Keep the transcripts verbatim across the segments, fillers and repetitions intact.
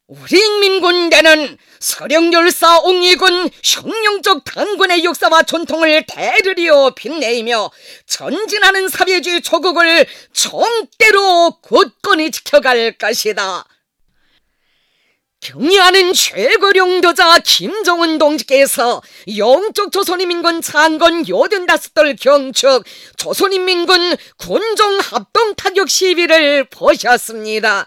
우리 인민군대는 서령열사 옹이군 혁명적 당군의 역사와 전통을 대르리어 빛내이며 전진하는 사회주의 조국을 정대로 굳건히 지켜갈 것이다. 경의하는 최고령도자 김정은 동지께서 영적 조선인민군 창건 여든다섯돌 경축 조선인민군 군종 합동 타격 시위를 보셨습니다.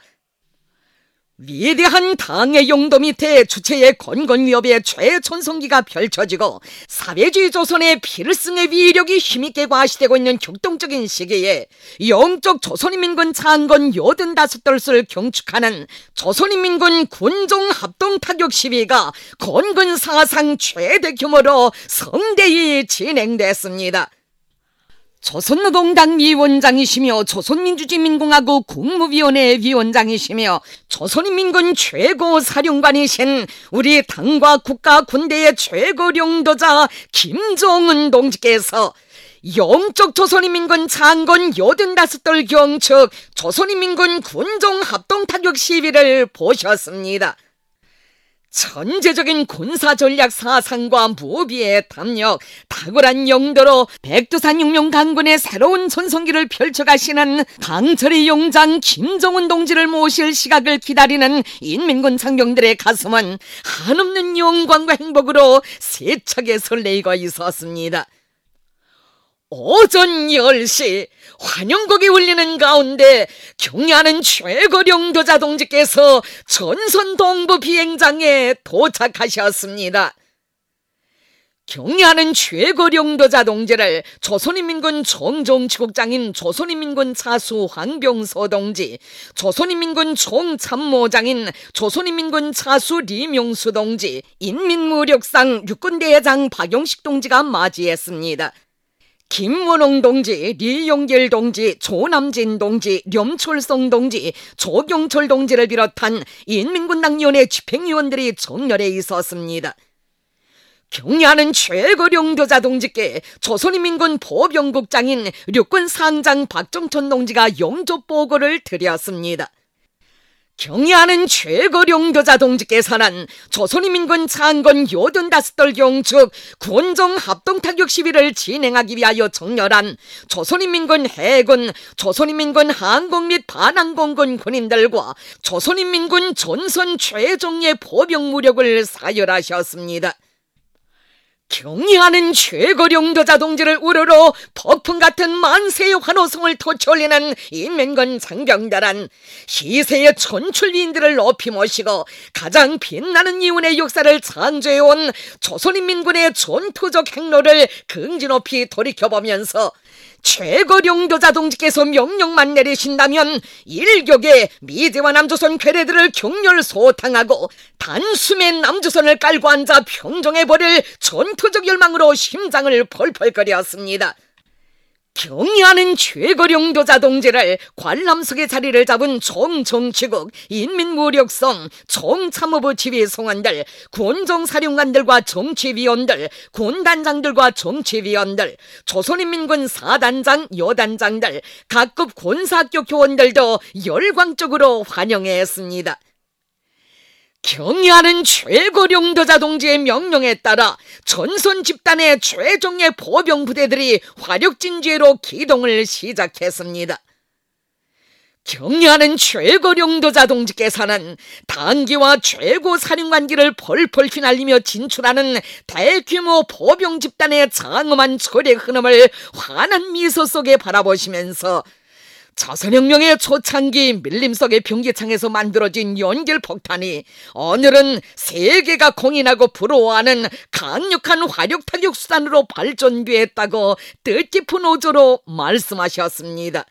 위대한 당의 용도 밑에 주체의 건건위협의 최전성기가 펼쳐지고 사회주의 조선의 필승의 위력이 힘있게 과시되고 있는 격동적인 시기에 영적 조선인민군 창건 여든다섯돌을 경축하는 조선인민군 군종 합동 타격 시위가 건건 사상 최대 규모로 성대히 진행됐습니다. 조선노동당 위원장이시며 조선민주주의민공화국 국무위원회 위원장이시며 조선인민군 최고사령관이신 우리 당과 국가 군대의 최고령도자 김정은 동지께서 영적 조선인민군 창건 여든다섯돌 경축 조선인민군 군종 합동타격 시위를 보셨습니다. 천재적인 군사전략 사상과 무비의 탐력, 탁월한 용도로 백두산 혁명 강군의 새로운 전성기를 펼쳐가시는 강철의 용장 김정은 동지를 모실 시각을 기다리는 인민군 장병들의 가슴은 한없는 영광과 행복으로 세차게 설레이고 있었습니다. 오전 열 시 환영곡이 울리는 가운데 경의하는 최고령도자 동지께서 전선 동부 비행장에 도착하셨습니다. 경의하는 최고령도자 동지를 조선인민군 정정치국장인 조선인민군 차수 황병서 동지, 조선인민군 총참모장인 조선인민군 차수 리명수 동지, 인민무력상 육군대회장 박용식 동지가 맞이했습니다. 김문홍 동지, 리용길 동지, 조남진 동지, 렴철성 동지, 조경철 동지를 비롯한 인민군당위원회 집행위원들이 정렬해 있었습니다. 경의하는 최고령도자 동지께 조선인민군 보병국장인 육군상장 박정천 동지가 영접보고를 드렸습니다. 경의하는 최고령도자 동지께서는 조선인민군 창건 여든다섯돌 경축 군종 합동타격 시위를 진행하기 위하여 정렬한 조선인민군 해군, 조선인민군 항공 및 반항공군 군인들과 조선인민군 전선 최정예 보병무력을 사열하셨습니다. 경의하는 최고령도자 동지를 우러러 폭풍 같은 만세의 환호성을 터치올리는 인민군 장병들은 희세의 천출위인들을 높이 모시고 가장 빛나는 이윤의 역사를 창조해온 조선인민군의 전투적 행로를 긍지 높이 돌이켜보면서 최고령도자 동지께서 명령만 내리신다면 일격에 미제와 남조선 괴뢰들을 격렬 소탕하고 단숨에 남조선을 깔고 앉아 평정해버릴 전투적 열망으로 심장을 펄펄거렸습니다. 경의하는 최고령도자 동지를 관람석의 자리를 잡은 총정치국, 인민무력성, 총참모부 지휘송원들, 군종사령관들과 정치위원들, 군단장들과 정치위원들, 조선인민군 사단장, 여단장들, 각급 군사학교 교원들도 열광적으로 환영했습니다. 경의하는 최고령도자 동지의 명령에 따라 전선 집단의 최종의 보병부대들이 화력진지로 기동을 시작했습니다. 경의하는 최고령도자 동지께서는 당기와 최고사령관기를 펄펄 휘날리며 진출하는 대규모 보병 집단의 장엄한 철의 흐름을 환한 미소 속에 바라보시면서 조선혁명의 초창기 밀림석의 병기창에서 만들어진 연결폭탄이 오늘은 세계가 공인하고 부러워하는 강력한 화력타격 수단으로 발전되었다고 뜻깊은 어조로 말씀하셨습니다.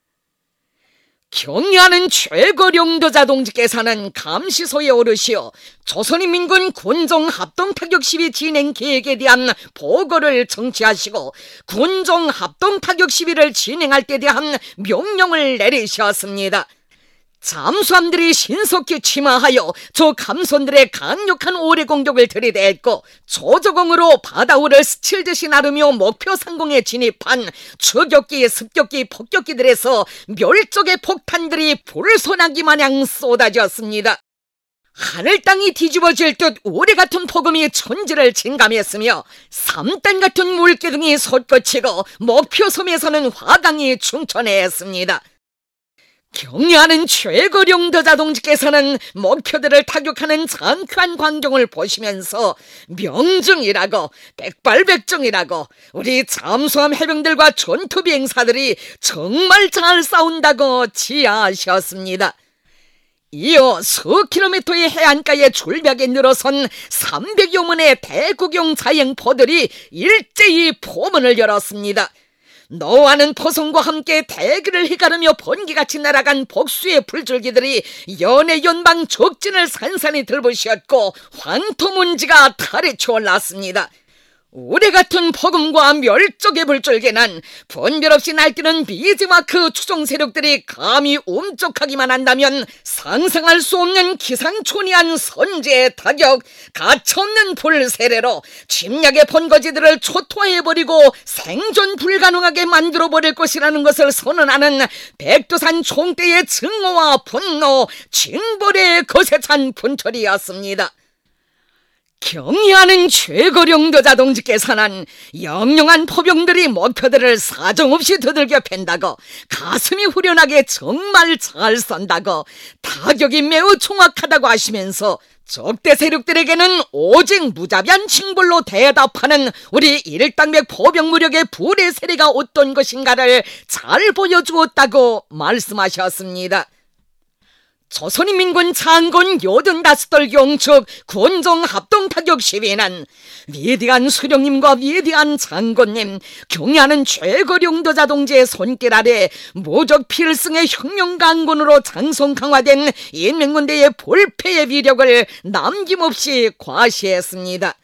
경의하는 최고령도자 동지께서는 감시소에 오르시어 조선인민군 군종 합동타격 시위 진행 계획에 대한 보고를 청취하시고 군종 합동타격 시위를 진행할 때 대한 명령을 내리셨습니다. 잠수함들이 신속히 침하하여 저 감선들의 강력한 오래 공격을 들이댔고 조조공으로 바다우를 스칠듯이 나르며 목표 상공에 진입한 추격기, 습격기, 폭격기들에서 멸종의 폭탄들이 불소나기 마냥 쏟아졌습니다. 하늘 땅이 뒤집어질 듯 오래 같은 폭음이 천지를 진감했으며 삼단 같은 물기둥이 솟구치고 목표 섬에서는 화강이 충천했습니다. 경애하는 최고령도자 동지께서는 목표들을 타격하는 장쾌한 광경을 보시면서 명중이라고 백발백중이라고 우리 잠수함 해병들과 전투 비행사들이 정말 잘 싸운다고 지하하셨습니다. 이어 수 킬로미터의 해안가의 줄벽에 늘어선 삼백여 문의 대구경 자행포들이 일제히 포문을 열었습니다. 너와는 포성과 함께 대기를 휘가르며 번개같이 날아간 복수의 불줄기들이 연해 연방 적진을 산산히 들부셨고 황토문지가 탈에쳐 올랐습니다. 우레 같은 폭음과 멸족의 불줄기는 분별 없이 날뛰는 미지와 그 추종 세력들이 감히 움쪽하기만 한다면 상상할 수 없는 기상천외한 선제의 타격, 가차없는 불세례로 침략의 번거지들을 초토화해버리고 생존 불가능하게 만들어버릴 것이라는 것을 선언하는 백두산 총대의 증오와 분노, 징벌의 거세 찬 분철이었습니다. 경의하는 최고령도자 동지께서는 영영한 포병들이 목표들을 사정없이 두들겨 팬다고, 가슴이 후련하게 정말 잘 쏜다고, 타격이 매우 정확하다고 하시면서 적대 세력들에게는 오직 무자비한 징벌로 대답하는 우리 일당백 포병 무력의 불의 세례가 어떤 것인가를 잘 보여주었다고 말씀하셨습니다. 조선인민군 장군 여든다섯돌 경축 군종 합동타격 시위는 위대한 수령님과 위대한 장군님, 경애하는 최고령도자 동지의 손길 아래 무적 필승의 혁명강군으로 장성 강화된 인민군대의 불패의 위력을 남김없이 과시했습니다.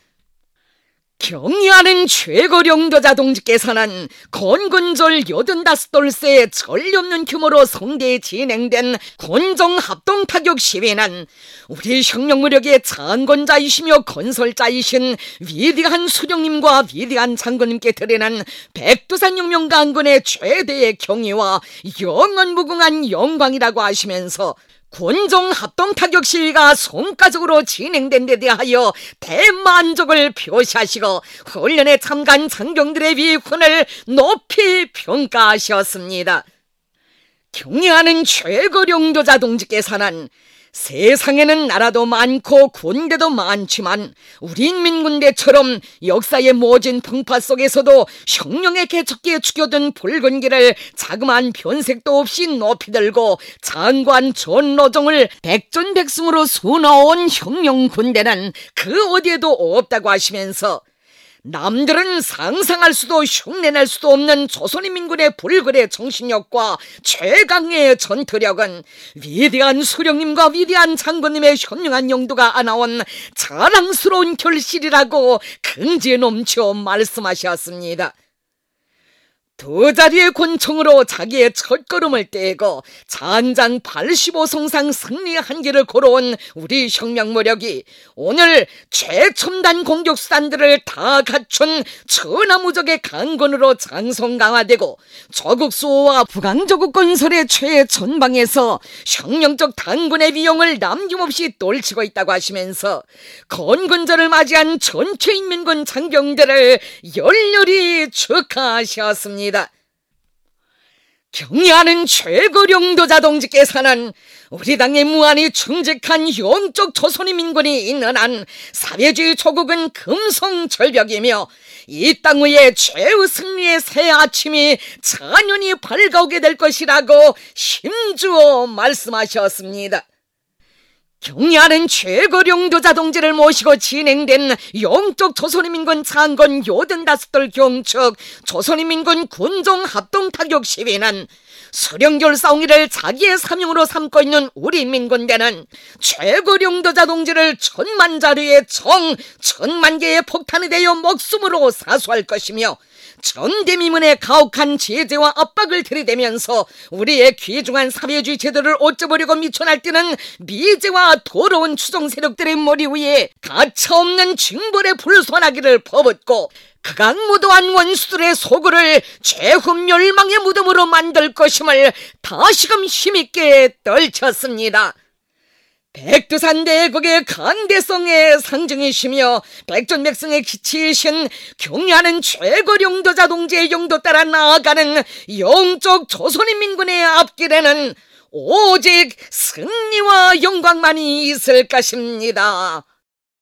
경의하는 최고령도자 동지께서는 건군절 여든다섯돌세 전례 없는 규모로 성대에 진행된 군종 합동타격 시위는 우리 혁명무력의 장건자이시며 건설자이신 위대한 수령님과 위대한 장군님께 드리는 백두산 혁명강군의 최대의 경의와 영원무궁한 영광이라고 하시면서 군종 합동타격 시위가 성과적으로 진행된 데 대하여 대만족을 표시하시고 훈련에 참가한 장병들의 위훈을 높이 평가하셨습니다. 경애하는 최고령도자 동지께서는 세상에는 나라도 많고 군대도 많지만 우리 인민군대처럼 역사의 모진 풍파 속에서도 혁명의 개척기에 죽여둔 붉은 길을 자그마한 변색도 없이 높이 들고 장관 전노정을 백전백승으로 수놓은 혁명군대는 그 어디에도 없다고 하시면서 남들은 상상할 수도 흉내낼 수도 없는 조선인민군의 불굴의 정신력과 최강의 전투력은 위대한 수령님과 위대한 장군님의 현명한 용도가 안아온 자랑스러운 결실이라고 긍지에 넘쳐 말씀하셨습니다. 두 자리의 권총으로 자기의 첫걸음을 떼고 장장 팔십오 성상 승리의 한길을 걸어온 우리 혁명무력이 오늘 최첨단 공격수단들을 다 갖춘 천하무적의 강군으로 장성 강화되고 조국 수호와 북왕조국 건설의 최전방에서 혁명적 당군의 위용을 남김없이 떨치고 있다고 하시면서 건군절을 맞이한 전체 인민군 장병들을 열렬히 축하하셨습니다. 경애하는 최고령도자 동지께서는 우리 당의 무한히 충직한 영적 조선인민군이 있는 한 사회주의 조국은 금성절벽이며 이 땅 위에 최후 승리의 새 아침이 찬연히 밝아오게 될 것이라고 힘주어 말씀하셨습니다. 경애하는 최고령도자 동지를 모시고 진행된 영적 조선인민군 장군 여든다섯돌 경축 조선인민군 군종 합동타격 시위는 수령결 싸움기를 자기의 사명으로 삼고 있는 우리 인민군대는 최고령도자 동지를 천만 자루의 정, 천만 개의 폭탄에 대여 목숨으로 사수할 것이며 전대미문의 가혹한 제재와 압박을 들이대면서 우리의 귀중한 사회주의 제도를 어쩌보려고 미쳐 날뛰는 미제와 더러운 추종 세력들의 머리 위에 가차없는 징벌의 불소나기를 퍼붓고 극악무도한 원수들의 소굴을 최후 멸망의 무덤으로 만들 것임을 다시금 힘있게 떨쳤습니다. 백두산 대국의 강대성의 상징이시며 백전백승의 기치이신 경애하는 최고 영도자 동지의 영도 따라 나아가는 영적 조선인민군의 앞길에는 오직 승리와 영광만이 있을 것입니다.